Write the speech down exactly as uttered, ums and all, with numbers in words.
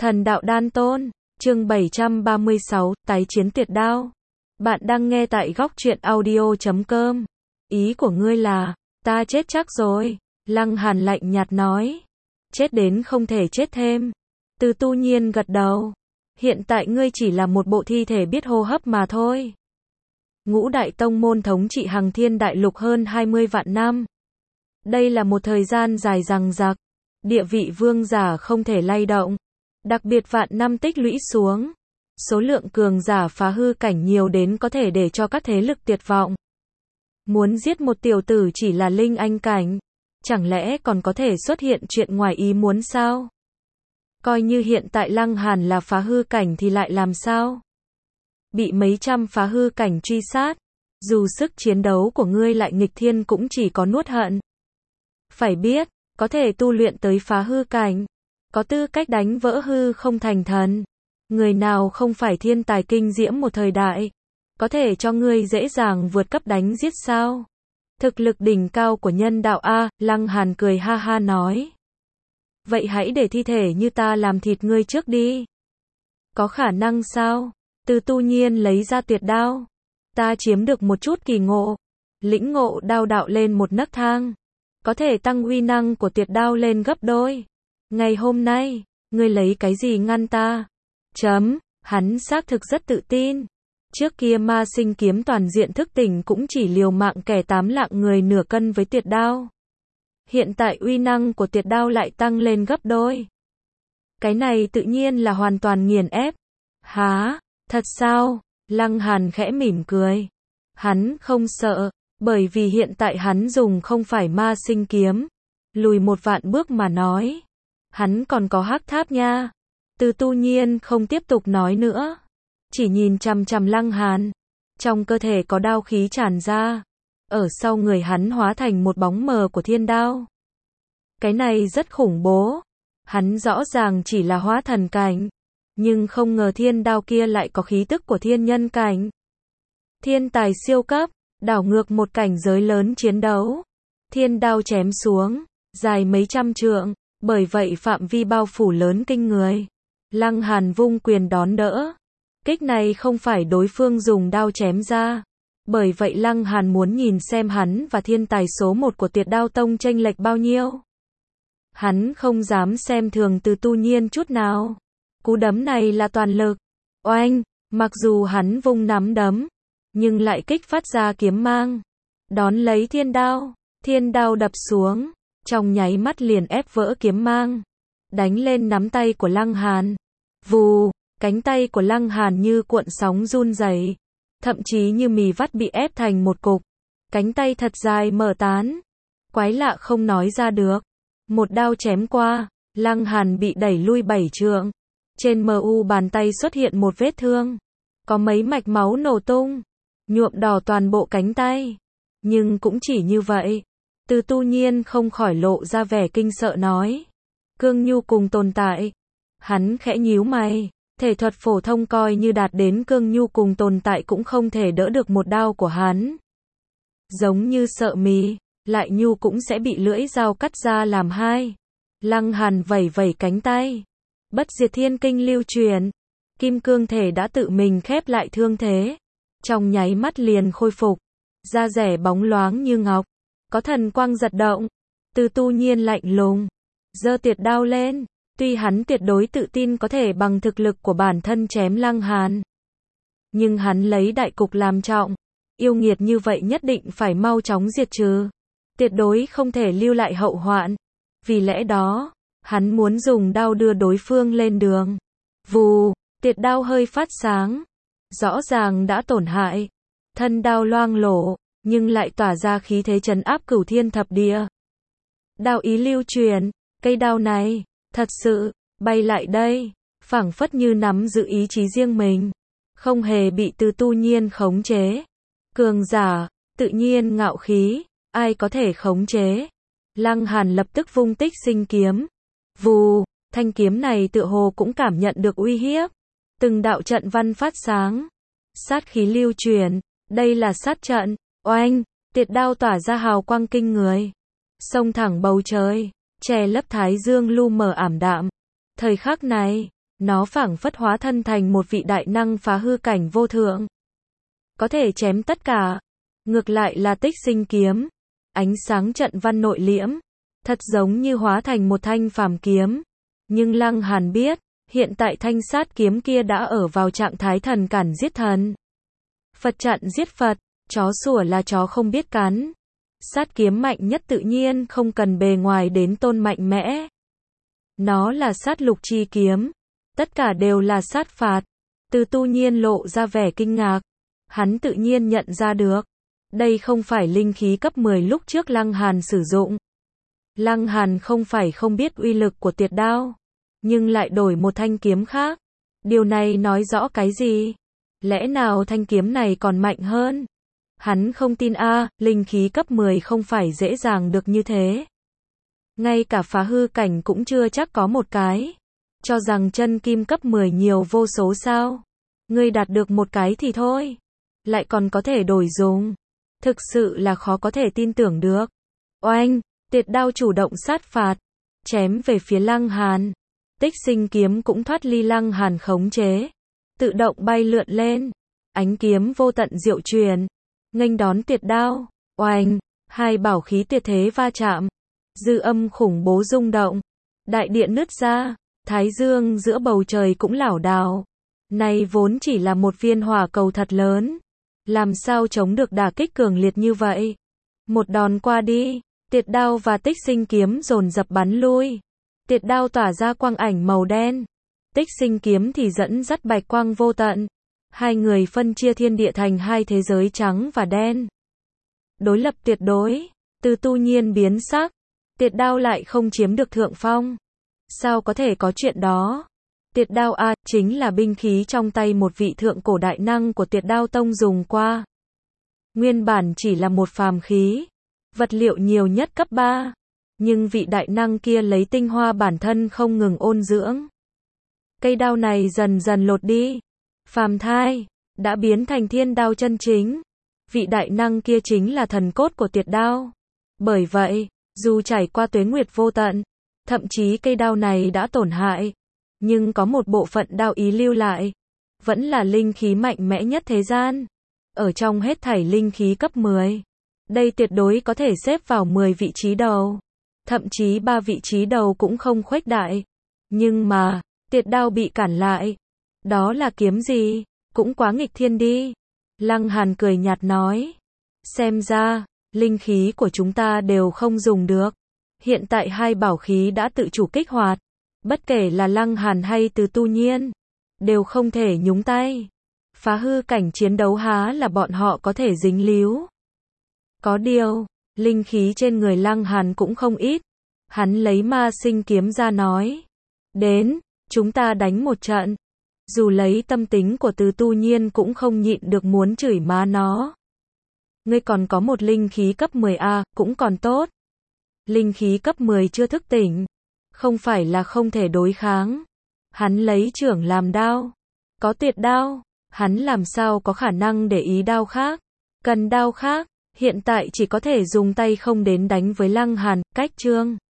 Thần đạo đan tôn, chương bảy trăm ba mươi sáu, tái chiến tuyệt đao. Bạn đang nghe tại góc truyện audio chấm com. Ý của ngươi là, ta chết chắc rồi. Lăng Hàn lạnh nhạt nói. Chết đến không thể chết thêm. Từ Tu Nhiên gật đầu. Hiện tại ngươi chỉ là một bộ thi thể biết hô hấp mà thôi. Ngũ đại tông môn thống trị Hằng Thiên Đại Lục hơn hai mươi vạn năm. Đây là một thời gian dài dằng dặc. Địa vị vương giả không thể lay động. Đặc biệt vạn năm tích lũy xuống. Số lượng cường giả phá hư cảnh nhiều đến có thể để cho các thế lực tuyệt vọng. Muốn giết một tiểu tử chỉ là linh anh cảnh. Chẳng lẽ còn có thể xuất hiện chuyện ngoài ý muốn sao? Coi như hiện tại Lăng Hàn là phá hư cảnh thì lại làm sao? Bị mấy trăm phá hư cảnh truy sát. Dù sức chiến đấu của ngươi lại nghịch thiên cũng chỉ có nuốt hận. Phải biết, có thể tu luyện tới phá hư cảnh. Có tư cách đánh vỡ hư không thành thần. Người nào không phải thiên tài kinh diễm một thời đại. Có thể cho ngươi dễ dàng vượt cấp đánh giết sao? Thực lực đỉnh cao của nhân đạo A, Lăng Hàn cười ha ha nói. Vậy hãy để thi thể như ta làm thịt ngươi trước đi. Có khả năng sao? Từ Tu Nhiên lấy ra tuyệt đao. Ta chiếm được một chút kỳ ngộ. Lĩnh ngộ đao đạo lên một nấc thang. Có thể tăng uy năng của tuyệt đao lên gấp đôi. Ngày hôm nay, ngươi lấy cái gì ngăn ta? Chấm, hắn xác thực rất tự tin. Trước kia ma sinh kiếm toàn diện thức tỉnh cũng chỉ liều mạng kẻ tám lạng người nửa cân với tuyệt đao. Hiện tại uy năng của tuyệt đao lại tăng lên gấp đôi. Cái này tự nhiên là hoàn toàn nghiền ép. Hả? Thật sao? Lăng Hàn khẽ mỉm cười. Hắn không sợ, bởi vì hiện tại hắn dùng không phải ma sinh kiếm. Lùi một vạn bước mà nói. Hắn còn có hắc tháp nha. Từ Tu Nhiên không tiếp tục nói nữa. Chỉ nhìn chằm chằm Lăng Hàn. Trong cơ thể có đao khí tràn ra. Ở sau người hắn hóa thành một bóng mờ của thiên đao. Cái này rất khủng bố. Hắn rõ ràng chỉ là hóa thần cảnh. Nhưng không ngờ thiên đao kia lại có khí tức của thiên nhân cảnh. Thiên tài siêu cấp. Đảo ngược một cảnh giới lớn chiến đấu. Thiên đao chém xuống. Dài mấy trăm trượng. Bởi vậy phạm vi bao phủ lớn kinh người. Lăng Hàn vung quyền đón đỡ. Kích này không phải đối phương dùng đao chém ra. Bởi vậy Lăng Hàn muốn nhìn xem hắn và thiên tài số một của tuyệt đao tông chênh lệch bao nhiêu. Hắn không dám xem thường Từ Tu Nhiên chút nào. Cú đấm này là toàn lực. Oanh, mặc dù hắn vung nắm đấm, nhưng lại kích phát ra kiếm mang. Đón lấy thiên đao. Thiên đao đập xuống. Trong nháy mắt liền ép vỡ kiếm mang. Đánh lên nắm tay của Lăng Hàn. Vù, cánh tay của Lăng Hàn như cuộn sóng run rẩy, thậm chí như mì vắt bị ép thành một cục. Cánh tay thật dài mở tán. Quái lạ không nói ra được. Một đao chém qua, Lăng Hàn bị đẩy lui bảy trượng. Trên mu bàn tay xuất hiện một vết thương. Có mấy mạch máu nổ tung, nhuộm đỏ toàn bộ cánh tay. Nhưng cũng chỉ như vậy. Từ Tu Nhiên không khỏi lộ ra vẻ kinh sợ nói. Cương nhu cùng tồn tại. Hắn khẽ nhíu mày. Thể thuật phổ thông coi như đạt đến cương nhu cùng tồn tại cũng không thể đỡ được một đao của hắn. Giống như sợ mì, lại nhu cũng sẽ bị lưỡi dao cắt ra làm hai. Lăng Hàn vẩy vẩy cánh tay. Bất diệt thiên kinh lưu truyền. Kim cương thể đã tự mình khép lại thương thế. Trong nháy mắt liền khôi phục. Da rẻ bóng loáng như ngọc. Có thần quang giật động. Từ Tu Nhiên lạnh lùng. Giơ tuyệt đao lên. Tuy hắn tuyệt đối tự tin có thể bằng thực lực của bản thân chém Lăng Hàn. Nhưng hắn lấy đại cục làm trọng. Yêu nghiệt như vậy nhất định phải mau chóng diệt trừ. Tuyệt đối không thể lưu lại hậu hoạn. Vì lẽ đó, hắn muốn dùng đao đưa đối phương lên đường. Vù, tuyệt đao hơi phát sáng. Rõ ràng đã tổn hại. Thân đao loang lổ, nhưng lại tỏa ra khí thế trấn áp cửu thiên thập địa. Đao ý lưu truyền, cây đao này, thật sự, bay lại đây, phảng phất như nắm giữ ý chí riêng mình. Không hề bị Từ Tu Nhiên khống chế. Cường giả, tự nhiên ngạo khí, ai có thể khống chế. Lăng Hàn lập tức vung tích sinh kiếm. Vù, thanh kiếm này tựa hồ cũng cảm nhận được uy hiếp. Từng đạo trận văn phát sáng. Sát khí lưu truyền, đây là sát trận. Oanh, tuyệt đao tỏa ra hào quang kinh người. Xông thẳng bầu trời, che lấp thái dương lu mờ ảm đạm. Thời khắc này, Nó phảng phất hóa thân thành một vị đại năng phá hư cảnh vô thượng. Có thể chém tất cả. Ngược lại là Tích Sinh kiếm. Ánh sáng trận văn nội liễm. Thật giống như hóa thành một thanh phàm kiếm. Nhưng Lăng Hàn biết, hiện tại thanh sát kiếm kia đã ở vào trạng thái thần cản giết thần. Phật chặn giết Phật, chó sủa là chó không biết cắn. Sát kiếm mạnh nhất tự nhiên không cần bề ngoài đến tôn mạnh mẽ. Nó là sát lục chi kiếm. Tất cả đều là sát phạt. Từ Tu Nhiên lộ ra vẻ kinh ngạc. Hắn tự nhiên nhận ra được. Đây không phải linh khí cấp mười lúc trước Lăng Hàn sử dụng. Lăng Hàn không phải không biết uy lực của tuyệt đao. Nhưng lại đổi một thanh kiếm khác. Điều này nói rõ cái gì? Lẽ nào thanh kiếm này còn mạnh hơn? Hắn không tin a, à, linh khí cấp mười không phải dễ dàng được như thế. Ngay cả phá hư cảnh cũng chưa chắc có một cái. Cho rằng chân kim cấp mười nhiều vô số sao? Ngươi đạt được một cái thì thôi. Lại còn có thể đổi dùng. Thực sự là khó có thể tin tưởng được. Oanh, tuyệt đao chủ động sát phạt. Chém về phía Lăng Hàn. Tích Sinh kiếm cũng thoát ly Lăng Hàn khống chế. Tự động bay lượn lên. Ánh kiếm vô tận diệu truyền. Nghênh đón tuyệt đao. Oanh, hai bảo khí tuyệt thế va chạm. Dư âm khủng bố rung động. Đại điện nứt ra. Thái dương giữa bầu trời cũng lảo đảo. Này vốn chỉ là một viên hỏa cầu thật lớn. Làm sao chống được đả kích cường liệt như vậy? Một đòn qua đi, tuyệt đao và Tích Sinh kiếm dồn dập bắn lui. Tuyệt đao tỏa ra quang ảnh màu đen. Tích Sinh kiếm thì dẫn dắt bạch quang vô tận. Hai người phân chia thiên địa thành hai thế giới trắng và đen. Đối lập tuyệt đối. Từ Tu Nhiên biến sắc. Tuyệt đao lại không chiếm được thượng phong. Sao có thể có chuyện đó? Tuyệt đao a, chính là binh khí trong tay một vị thượng cổ đại năng của Tuyệt Đao Tông dùng qua. Nguyên bản chỉ là một phàm khí, vật liệu nhiều nhất cấp ba, nhưng vị đại năng kia lấy tinh hoa bản thân không ngừng ôn dưỡng. Cây đao này dần dần lột đi, phàm thai, đã biến thành thiên đao chân chính. Vị đại năng kia chính là thần cốt của Tuyệt Đao. Bởi vậy, dù trải qua tuế nguyệt vô tận, thậm chí cây đao này đã tổn hại, nhưng có một bộ phận đao ý lưu lại, vẫn là linh khí mạnh mẽ nhất thế gian. Ở trong hết thảy linh khí cấp mười, đây tuyệt đối có thể xếp vào mười vị trí đầu, thậm chí ba vị trí đầu cũng không khuếch đại. Nhưng mà, tuyệt đao bị cản lại. Đó là kiếm gì? Cũng quá nghịch thiên đi. Lăng Hàn cười nhạt nói. Xem ra, linh khí của chúng ta đều không dùng được. Hiện tại hai bảo khí đã tự chủ kích hoạt. Bất kể là Lăng Hàn hay Từ Tu Nhiên, đều không thể nhúng tay. Phá hư cảnh chiến đấu há là bọn họ có thể dính líu. Có điều, linh khí trên người Lăng Hàn cũng không ít. Hắn lấy Ma Sinh kiếm ra nói. Đến, chúng ta đánh một trận. Dù lấy tâm tính của Từ Tu Nhiên cũng không nhịn được muốn chửi má nó. Ngươi còn có một linh khí cấp mười a, cũng còn tốt. Linh khí cấp mười chưa thức tỉnh. Không phải là không thể đối kháng. Hắn lấy trưởng làm đao. Có tuyệt đao. Hắn làm sao có khả năng để ý đao khác. Cần đao khác. Hiện tại chỉ có thể dùng tay không đến đánh với Lăng Hàn. Cách chương